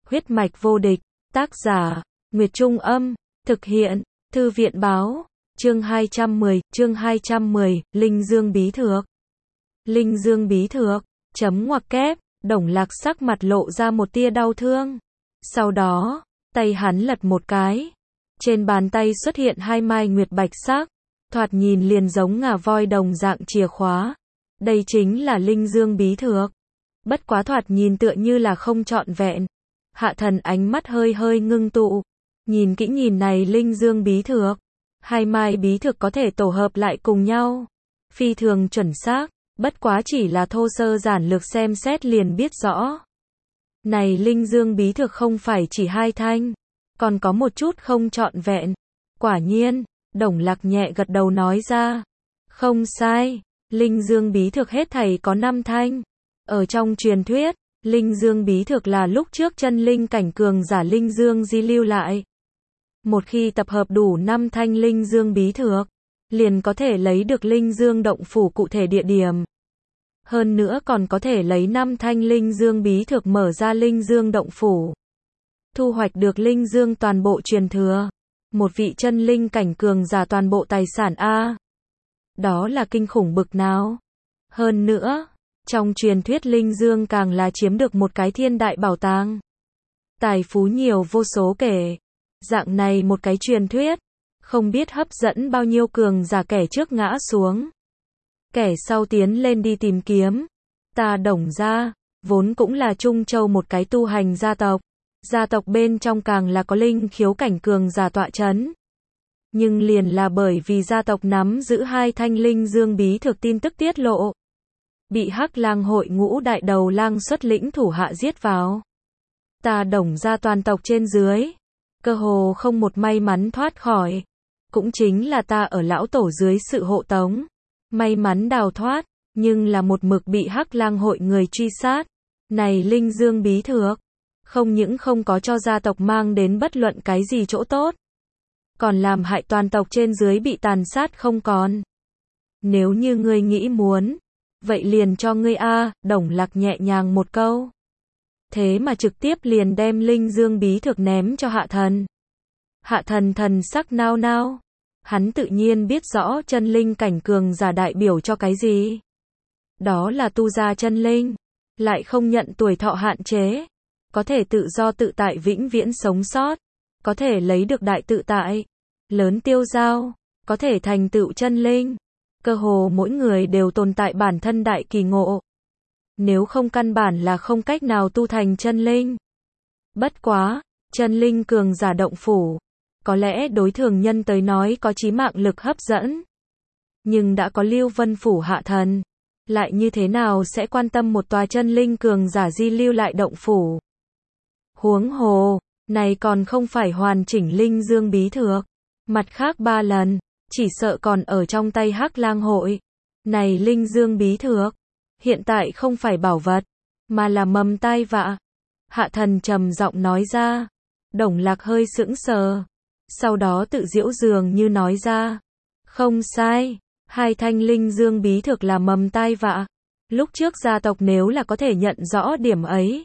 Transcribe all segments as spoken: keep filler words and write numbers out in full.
Huyết mạch vô địch, tác giả, Nguyệt Trung Âm, thực hiện, Thư viện Báo, chương hai trăm mười, chương hai trăm mười, Linh Dương Bí Thược. Linh Dương Bí Thược, chấm ngoặc kép, Đồng Lạc sắc mặt lộ ra một tia đau thương. Sau đó, tay hắn lật một cái. Trên bàn tay xuất hiện hai mai nguyệt bạch sắc, thoạt nhìn liền giống ngà voi đồng dạng chìa khóa. Đây chính là Linh Dương Bí Thược. Bất quá thoạt nhìn tựa như là không trọn vẹn. Hạ Thần ánh mắt hơi hơi ngưng tụ, nhìn kỹ nhìn này Linh Dương Bí Thược. Hai mai bí thực có thể tổ hợp lại cùng nhau, phi thường chuẩn xác, bất quá chỉ là thô sơ giản lược xem xét liền biết rõ. Này Linh Dương Bí Thực không phải chỉ hai thanh, còn có một chút không trọn vẹn. Quả nhiên, Đồng Lạc nhẹ gật đầu nói ra. Không sai, Linh Dương Bí Thực hết thảy có năm thanh. Ở trong truyền thuyết, Linh Dương Bí Thực là lúc trước chân linh cảnh cường giả Linh Dương di lưu lại. Một khi tập hợp đủ năm thanh Linh Dương Bí Thược, liền có thể lấy được Linh Dương động phủ cụ thể địa điểm. Hơn nữa còn có thể lấy năm thanh Linh Dương Bí Thược mở ra Linh Dương động phủ. Thu hoạch được Linh Dương toàn bộ truyền thừa. Một vị chân linh cảnh cường giả toàn bộ tài sản A. Đó là kinh khủng bực nào. Hơn nữa, trong truyền thuyết Linh Dương càng là chiếm được một cái thiên đại bảo tàng. Tài phú nhiều vô số kể. Dạng này một cái truyền thuyết, không biết hấp dẫn bao nhiêu cường giả kẻ trước ngã xuống. Kẻ sau tiến lên đi tìm kiếm. Ta Đồng gia, vốn cũng là Trung Châu một cái tu hành gia tộc. Gia tộc bên trong càng là có linh khiếu cảnh cường giả tọa chấn. Nhưng liền là bởi vì gia tộc nắm giữ hai thanh Linh Dương Bí Thực tin tức tiết lộ, bị Hắc Lang hội ngũ đại đầu lang xuất lĩnh thủ hạ giết vào. Ta Đồng gia toàn tộc trên dưới, cơ hồ không một may mắn thoát khỏi. Cũng chính là ta ở lão tổ dưới sự hộ tống, may mắn đào thoát, nhưng là một mực bị Hắc Lang hội người truy sát. Này Linh Dương Bí Thược, không những không có cho gia tộc mang đến bất luận cái gì chỗ tốt, còn làm hại toàn tộc trên dưới bị tàn sát không còn. Nếu như ngươi nghĩ muốn, vậy liền cho ngươi a, Đồng Lạc nhẹ nhàng một câu. Thế mà trực tiếp liền đem Linh Dương Bí Thực ném cho Hạ Thần. Hạ Thần thần sắc nao nao. Hắn tự nhiên biết rõ chân linh cảnh cường giả đại biểu cho cái gì. Đó là tu gia chân linh, lại không nhận tuổi thọ hạn chế, có thể tự do tự tại vĩnh viễn sống sót, có thể lấy được đại tự tại, lớn tiêu dao, có thể thành tựu chân linh. Cơ hồ mỗi người đều tồn tại bản thân đại kỳ ngộ. Nếu không căn bản là không cách nào tu thành chân linh. Bất quá, chân linh cường giả động phủ, có lẽ đối thường nhân tới nói có chí mạng lực hấp dẫn. Nhưng đã có Lưu Vân Phủ Hạ Thần, lại như thế nào sẽ quan tâm một tòa chân linh cường giả di lưu lại động phủ. Huống hồ, này còn không phải hoàn chỉnh Linh Dương Bí Thược. Mặt khác ba lần, chỉ sợ còn ở trong tay Hắc Lang hội. Này Linh Dương Bí Thược, hiện tại không phải bảo vật, mà là mầm tai vạ. Hạ Thần trầm giọng nói ra. Đồng Lạc hơi sững sờ, sau đó tự giễu dường như nói ra. Không sai, hai thanh Linh Dương Bí Thực là mầm tai vạ. Lúc trước gia tộc nếu là có thể nhận rõ điểm ấy,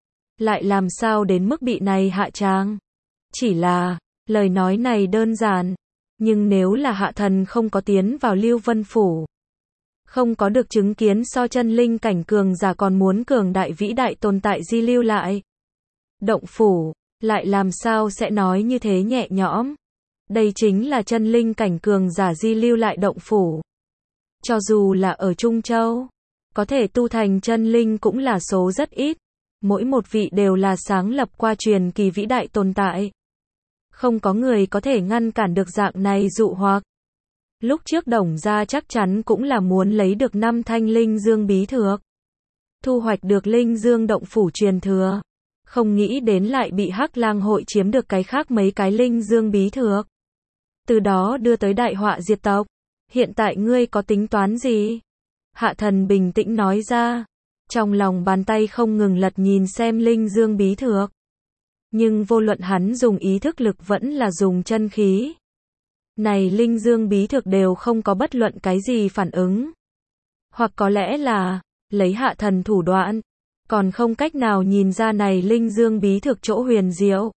lại làm sao đến mức bị này hạ tràng. Chỉ là, lời nói này đơn giản, nhưng nếu là Hạ Thần không có tiến vào Lưu Vân Phủ, không có được chứng kiến so chân linh cảnh cường giả còn muốn cường đại vĩ đại tồn tại di lưu lại động phủ, lại làm sao sẽ nói như thế nhẹ nhõm. Đây chính là chân linh cảnh cường giả di lưu lại động phủ. Cho dù là ở Trung Châu, có thể tu thành chân linh cũng là số rất ít. Mỗi một vị đều là sáng lập qua truyền kỳ vĩ đại tồn tại. Không có người có thể ngăn cản được dạng này dụ hoặc. Lúc trước Đồng gia chắc chắn cũng là muốn lấy được năm thanh Linh Dương Bí Thược, thu hoạch được Linh Dương động phủ truyền thừa. Không nghĩ đến lại bị Hắc Lang hội chiếm được cái khác mấy cái Linh Dương Bí Thược. Từ đó đưa tới đại họa diệt tộc. Hiện tại ngươi có tính toán gì? Hạ Thần bình tĩnh nói ra. Trong lòng bàn tay không ngừng lật nhìn xem Linh Dương Bí Thược. Nhưng vô luận hắn dùng ý thức lực vẫn là dùng chân khí, này Linh Dương Bí Thực đều không có bất luận cái gì phản ứng. Hoặc có lẽ là, lấy Hạ Thần thủ đoạn, còn không cách nào nhìn ra này linh dương bí thực chỗ huyền diệu.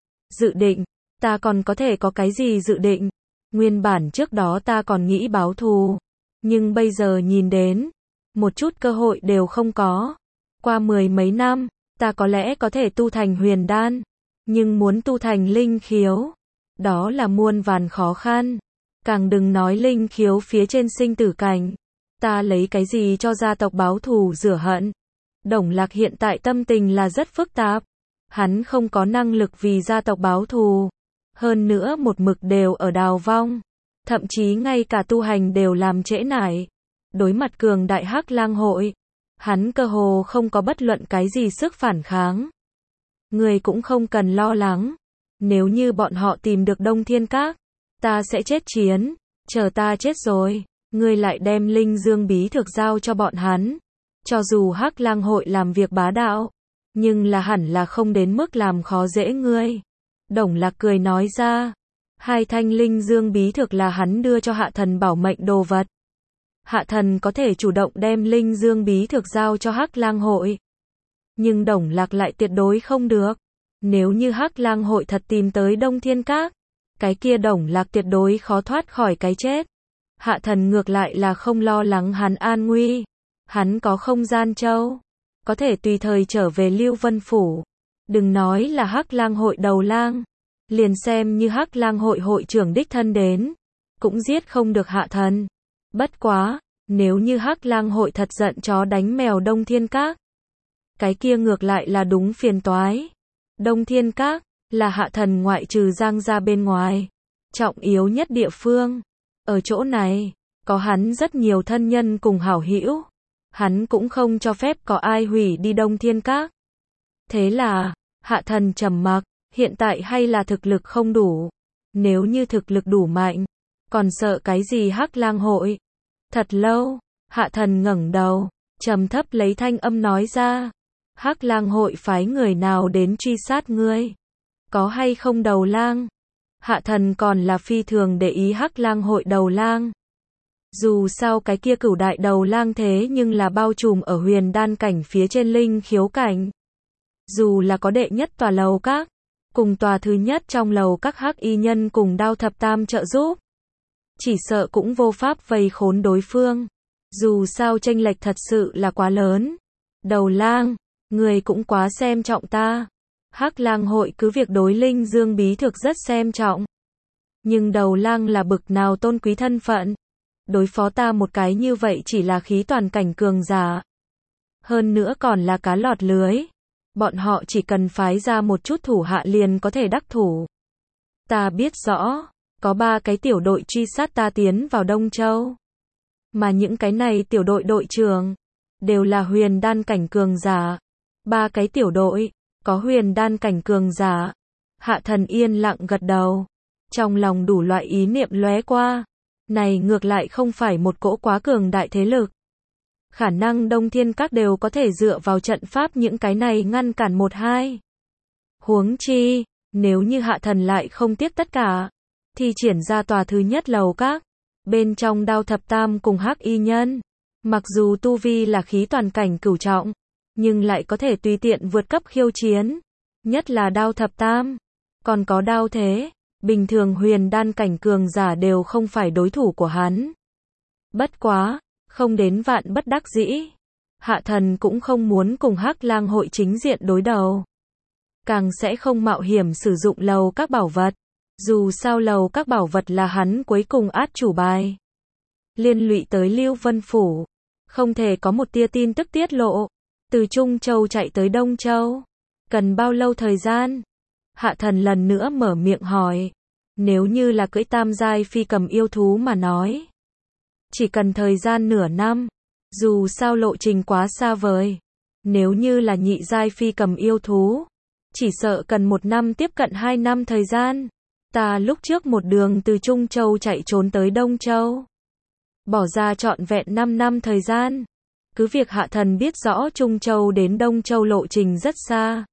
Dự định, ta còn có thể có cái gì dự định? Nguyên bản trước đó ta còn nghĩ báo thù, nhưng bây giờ nhìn đến, một chút cơ hội đều không có. Qua mười mấy năm, ta có lẽ có thể tu thành huyền đan, nhưng muốn tu thành linh khiếu, đó là muôn vàn khó khăn. Càng đừng nói linh khiếu phía trên sinh tử cảnh. Ta lấy cái gì cho gia tộc báo thù rửa hận? Đồng Lạc hiện tại tâm tình là rất phức tạp. Hắn không có năng lực vì gia tộc báo thù. Hơn nữa một mực đều ở đào vong. Thậm chí ngay cả tu hành đều làm trễ nải. Đối mặt cường đại Hắc Lang hội, hắn cơ hồ không có bất luận cái gì sức phản kháng. Người cũng không cần lo lắng. Nếu như bọn họ tìm được Đông Thiên Các, ta sẽ chết chiến. Chờ ta chết rồi, ngươi lại đem linh dương bí thực giao cho bọn hắn. Cho dù Hắc Lang hội làm việc bá đạo, nhưng là hẳn là không đến mức làm khó dễ ngươi. Đồng Lạc cười nói ra, hai thanh linh dương bí thực là hắn đưa cho Hạ Thần bảo mệnh đồ vật. Hạ Thần có thể chủ động đem linh dương bí thực giao cho Hắc Lang hội. Nhưng Đồng Lạc lại tuyệt đối không được. Nếu như Hắc Lang hội thật tìm tới Đông Thiên Các, cái kia Đồng Lạc tuyệt đối khó thoát khỏi cái chết. Hạ Thần ngược lại là không lo lắng hắn an nguy. Hắn có không gian châu, có thể tùy thời trở về Lưu Vân Phủ. Đừng nói là Hắc Lang hội đầu lang, liền xem như Hắc Lang hội hội trưởng đích thân đến, cũng giết không được Hạ Thần. Bất quá, nếu như Hắc Lang hội thật giận chó đánh mèo Đông Thiên Các, cái kia ngược lại là đúng phiền toái. Đông Thiên Các là Hạ Thần ngoại trừ Giang gia bên ngoài trọng yếu nhất địa phương. Ở chỗ này có hắn rất nhiều thân nhân cùng hảo hữu, hắn cũng không cho phép có ai hủy đi Đông Thiên Các. Thế là Hạ Thần trầm mặc, hiện tại hay là thực lực không đủ. Nếu như thực lực đủ mạnh, còn sợ cái gì Hắc Lang hội? Thật lâu, Hạ Thần ngẩng đầu, trầm thấp lấy thanh âm nói ra, Hắc Lang hội phái người nào đến truy sát ngươi? Có hay không đầu lang? Hạ Thần còn là phi thường để ý Hắc Lang hội đầu lang. Dù sao cái kia cửu đại đầu lang thế nhưng là bao trùm ở huyền đan cảnh phía trên linh khiếu cảnh. Dù là có đệ nhất tòa lầu các, cùng tòa thứ nhất trong lầu các Hắc y nhân cùng Đao Thập Tam trợ giúp, chỉ sợ cũng vô pháp vây khốn đối phương. Dù sao chênh lệch thật sự là quá lớn. Đầu lang, người cũng quá xem trọng ta. Hắc Lang hội cứ việc đối linh dương bí thực rất xem trọng. Nhưng đầu lang là bực nào tôn quý thân phận. Đối phó ta một cái như vậy chỉ là khí toàn cảnh cường giả. Hơn nữa còn là cá lọt lưới. Bọn họ chỉ cần phái ra một chút thủ hạ liền có thể đắc thủ. Ta biết rõ, có ba cái tiểu đội truy sát ta tiến vào Đông Châu. Mà những cái này tiểu đội đội trưởng, đều là huyền đan cảnh cường giả. Ba cái tiểu đội, có huyền đan cảnh cường giả. Hạ Thần yên lặng gật đầu. Trong lòng đủ loại ý niệm lóe qua. Này ngược lại không phải một cỗ quá cường đại thế lực. Khả năng Đông Thiên Các đều có thể dựa vào trận pháp những cái này ngăn cản một hai. Huống chi, nếu như Hạ Thần lại không tiếc tất cả, thì triển ra tòa thứ nhất lầu các. Bên trong Đao Thập Tam cùng Hắc y nhân. Mặc dù tu vi là khí toàn cảnh cửu trọng, nhưng lại có thể tùy tiện vượt cấp khiêu chiến. Nhất là Đao Thập Tam. Còn có Đao Thế. Bình thường huyền đan cảnh cường giả đều không phải đối thủ của hắn. Bất quá, không đến vạn bất đắc dĩ. Hạ Thần cũng không muốn cùng Hắc Lang hội chính diện đối đầu. Càng sẽ không mạo hiểm sử dụng lầu các bảo vật. Dù sao lầu các bảo vật là hắn cuối cùng át chủ bài. Liên lụy tới Lưu Vân Phủ. Không thể có một tia tin tức tiết lộ. Từ Trung Châu chạy tới Đông Châu. Cần bao lâu thời gian? Hạ Thần lần nữa mở miệng hỏi. Nếu như là cưỡi tam giai phi cầm yêu thú mà nói, chỉ cần thời gian nửa năm. Dù sao lộ trình quá xa vời. Nếu như là nhị giai phi cầm yêu thú, chỉ sợ cần một năm tiếp cận hai năm thời gian. Ta lúc trước một đường từ Trung Châu chạy trốn tới Đông Châu, bỏ ra trọn vẹn năm năm thời gian. Cứ việc Hạ Thần biết rõ Trung Châu đến Đông Châu lộ trình rất xa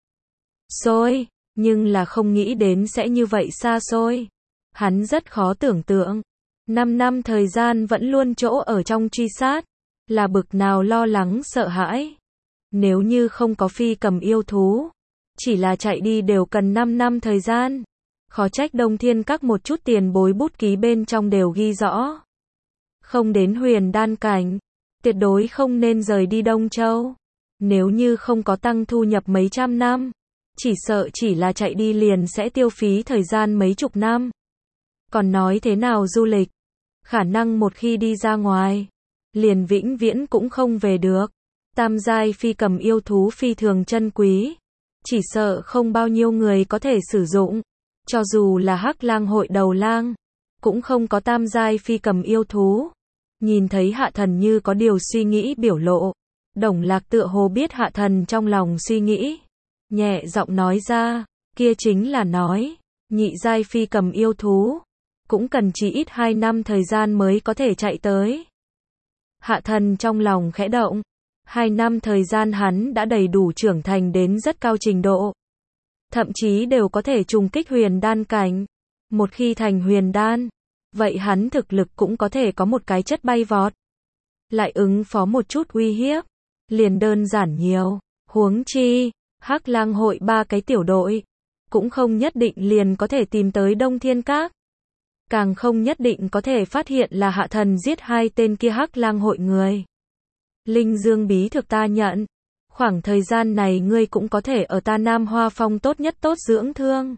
xôi, nhưng là không nghĩ đến sẽ như vậy xa xôi. Hắn rất khó tưởng tượng. Năm năm thời gian vẫn luôn chỗ ở trong truy sát. Là bực nào lo lắng sợ hãi. Nếu như không có phi cầm yêu thú, chỉ là chạy đi đều cần năm năm thời gian. Khó trách Đông Thiên Các một chút tiền bối bút ký bên trong đều ghi rõ. Không đến huyền đan cảnh, tuyệt đối không nên rời đi Đông Châu. Nếu như không có tăng thu nhập mấy trăm năm, chỉ sợ chỉ là chạy đi liền sẽ tiêu phí thời gian mấy chục năm. Còn nói thế nào du lịch, khả năng một khi đi ra ngoài, liền vĩnh viễn cũng không về được. Tam giai phi cầm yêu thú phi thường chân quý, chỉ sợ không bao nhiêu người có thể sử dụng. Cho dù là Hắc Lang hội đầu lang, cũng không có tam giai phi cầm yêu thú. Nhìn thấy Hạ Thần như có điều suy nghĩ biểu lộ, Đồng Lạc tựa hồ biết Hạ Thần trong lòng suy nghĩ, nhẹ giọng nói ra, kia chính là nói, nhị giai phi cầm yêu thú, cũng cần chỉ ít hai năm thời gian mới có thể chạy tới. Hạ Thần trong lòng khẽ động, hai năm thời gian hắn đã đầy đủ trưởng thành đến rất cao trình độ. Thậm chí đều có thể trùng kích huyền đan cảnh. Một khi thành huyền đan, vậy hắn thực lực cũng có thể có một cái chất bay vọt. Lại ứng phó một chút uy hiếp, liền đơn giản nhiều. Huống chi, Hắc Lang hội ba cái tiểu đội, cũng không nhất định liền có thể tìm tới Đông Thiên Các. Càng không nhất định có thể phát hiện là Hạ Thần giết hai tên kia Hắc Lang hội người. Linh Dương bí thực ta nhận. Khoảng thời gian này ngươi cũng có thể ở ta Nam Hoa Phong tốt nhất tốt dưỡng thương.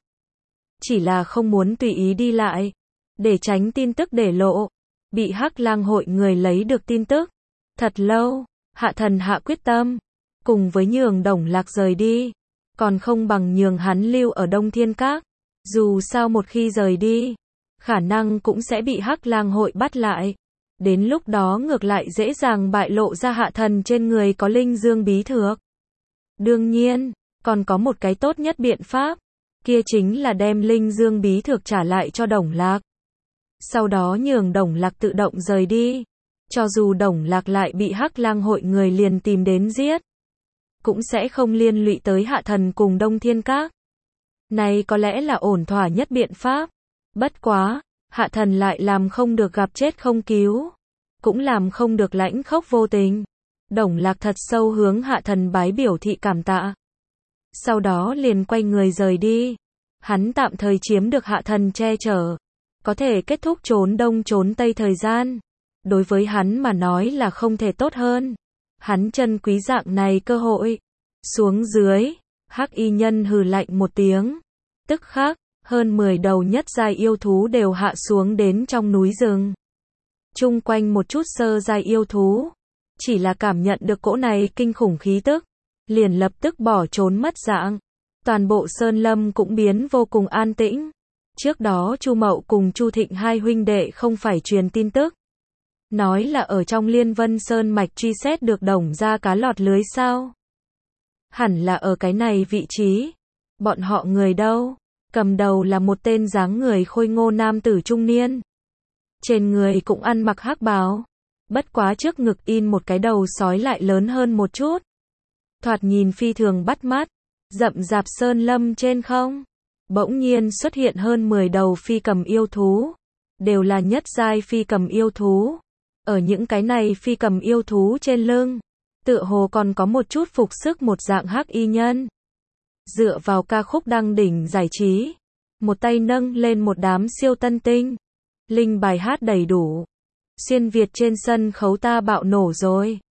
Chỉ là không muốn tùy ý đi lại, để tránh tin tức để lộ, bị Hắc Lang hội người lấy được tin tức. Thật lâu, Hạ Thần hạ quyết tâm, cùng với nhường Đồng Lạc rời đi, còn không bằng nhường hắn lưu ở Đông Thiên Các. Dù sao một khi rời đi, khả năng cũng sẽ bị Hắc Lang hội bắt lại. Đến lúc đó ngược lại dễ dàng bại lộ ra Hạ Thần trên người có Linh Dương bí thược. Đương nhiên, còn có một cái tốt nhất biện pháp, kia chính là đem Linh Dương bí thược trả lại cho Đồng Lạc. Sau đó nhường Đồng Lạc tự động rời đi. Cho dù Đồng Lạc lại bị Hắc Lang hội người liền tìm đến giết, cũng sẽ không liên lụy tới Hạ Thần cùng Đông Thiên Các. Này có lẽ là ổn thỏa nhất biện pháp. Bất quá, Hạ Thần lại làm không được gặp chết không cứu, cũng làm không được lãnh khốc vô tình. Đồng Lạc thật sâu hướng Hạ Thần bái biểu thị cảm tạ. Sau đó liền quay người rời đi. Hắn tạm thời chiếm được Hạ Thần che chở, có thể kết thúc trốn đông trốn tây thời gian. Đối với hắn mà nói là không thể tốt hơn. Hắn trân quý dạng này cơ hội. Xuống dưới, Hắc Y Nhân hừ lạnh một tiếng. Tức khắc, hơn mười đầu nhất giai yêu thú đều hạ xuống đến trong núi rừng. Chung quanh một chút sơ giai yêu thú, chỉ là cảm nhận được cỗ này kinh khủng khí tức, liền lập tức bỏ trốn mất dạng. Toàn bộ sơn lâm cũng biến vô cùng an tĩnh. Trước đó Chu Mậu cùng Chu Thịnh hai huynh đệ không phải truyền tin tức, nói là ở trong Liên Vân Sơn mạch truy xét được Đồng gia cá lọt lưới sao? Hẳn là ở cái này vị trí. Bọn họ người đâu? Cầm đầu là một tên dáng người khôi ngô nam tử trung niên. Trên người cũng ăn mặc hắc bào, bất quá trước ngực in một cái đầu sói lại lớn hơn một chút. Thoạt nhìn phi thường bắt mắt. Rậm rạp sơn lâm trên không, bỗng nhiên xuất hiện hơn mười đầu phi cầm yêu thú, đều là nhất giai phi cầm yêu thú. Ở những cái này phi cầm yêu thú trên lưng, tựa hồ còn có một chút phục sức một dạng Hắc Y Nhân. Dựa vào ca khúc đăng đỉnh giải trí, một tay nâng lên một đám siêu tân tinh, linh bài hát đầy đủ. Xuyên Việt trên sân khấu ta bạo nổ rồi.